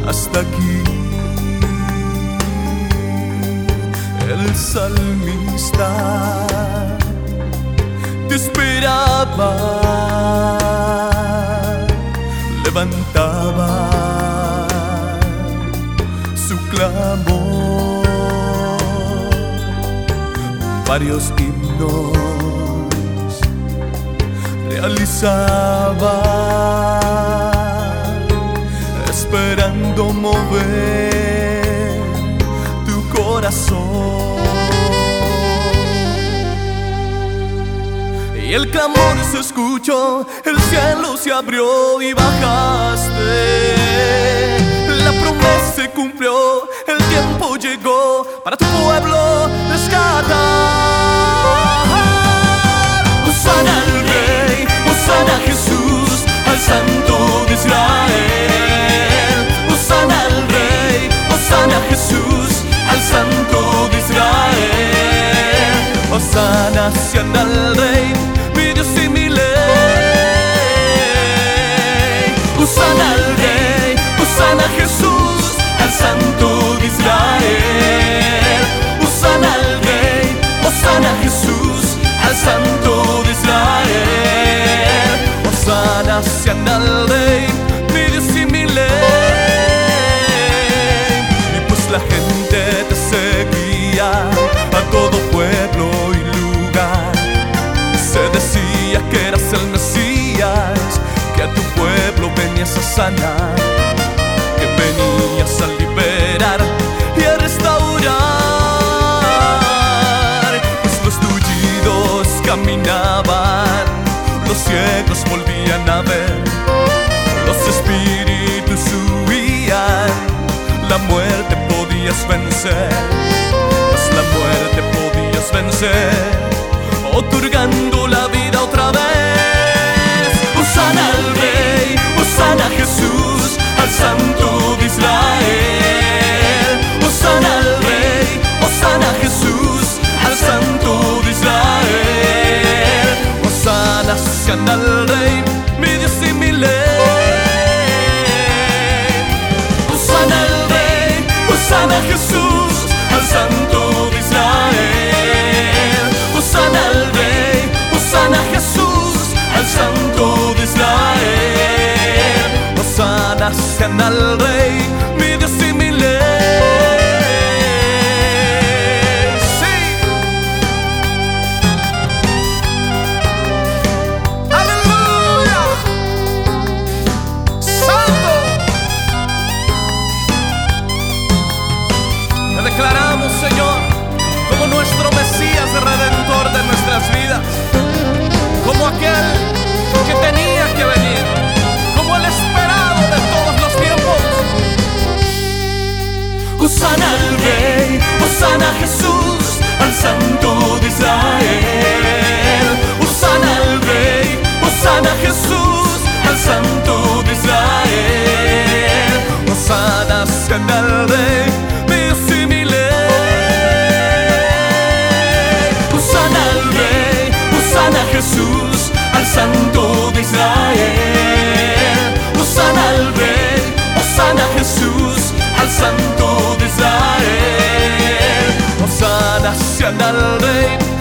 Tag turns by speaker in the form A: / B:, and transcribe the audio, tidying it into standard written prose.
A: hasta aquí. El salmista te esperaba, levantaba su clamor. Varios himnos realizaba, esperando mover tu corazón. Y el clamor se escuchó, el cielo se abrió y bajaste. La promesa se cumplió, el tiempo llegó para tu pueblo rescatar. Hosana al Rey, Hosana a Jesús, al Santo de Israel. Hosana al Rey, Hosana a Jesús, al Santo de Israel. Hosana sean al Rey, mi Dios y mi ley. Hosana al Rey, Hosana a Jesús, al Santo de Israel. Hosana al Rey, Hosana a Jesús, al Santo de Israel. Hosana sean al Rey, mi Dios y mi ley. Y pues la gente te seguía, a todo pueblo y lugar. Se decía que eras el Mesías, que a tu pueblo venías a sanar, que venías a liberar y a restaurar. Pues los tullidos caminaban, los ciegos volvían a ver, los espíritus huían, la muerte podías vencer, pues la muerte podías vencer, otorgando la vida otra vez. Hosana al Rey, Hosana a Jesús, al Santo de Israel. Hosana al Rey, Hosana a Jesús, al Santo de Israel. Hosana sean al Rey, mi Dios y mi ley. Hosana al Rey, Hosana a Jesús, al Santo de Israel. Hosana al Rey, Hosana a Jesús, al Santo de Israel. Hosana sean al Rey, mi Dios y mi ley. Sí. Aleluya. Santo. Te declaramos, Señor, como nuestro Mesías Redentor de nuestras vidas, como aquel que tenía que venir, como el esperado de todos los tiempos. Hosana al Rey, Hosana a Jesús, al Santo de Israel. Hosana al Rey, Hosana a Jesús, al Santo de Israel. Hosana sean al Rey, mi Dios y mi ley. Hosana al Rey, Hosana a Jesús, al Santo de Israel. Hosana al Rey, Hosana a Jesús, al Santo de Israel. Hosana sean al Rey,